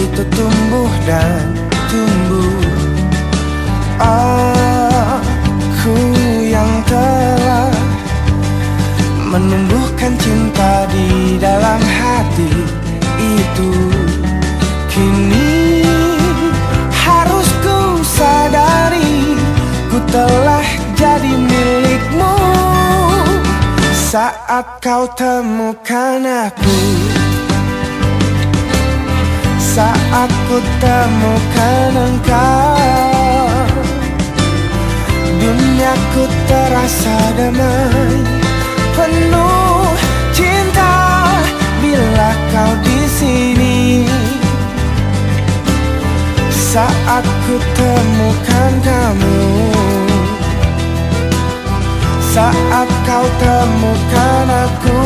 itu tumbuh dan tumbuh. Aku yang telah menumbuhkan cinta di dalam hati itu, kini harus ku sadari ku telah jadi milikmu. Saat kau temukan aku, saat ku temukan engkau, duniaku terasa damai, penuh cinta bila kau di sini. Saat ku temukan kamu, saat kau temukan aku,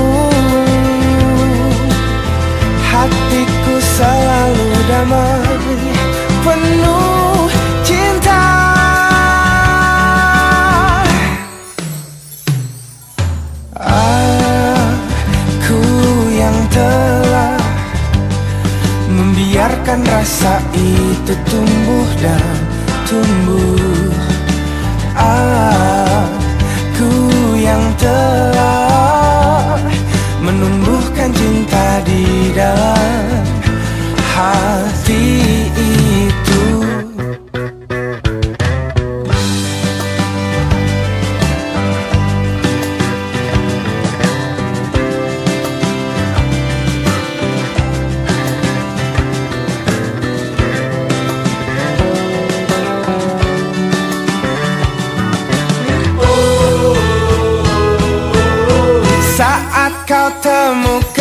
hatiku selalu damai, penuh cinta. Aku yang telah membiarkan rasa itu tumbuh dan tumbuh. Aku yang telah menumbuhkan cinta di dalam hati itu. Saat kau temukan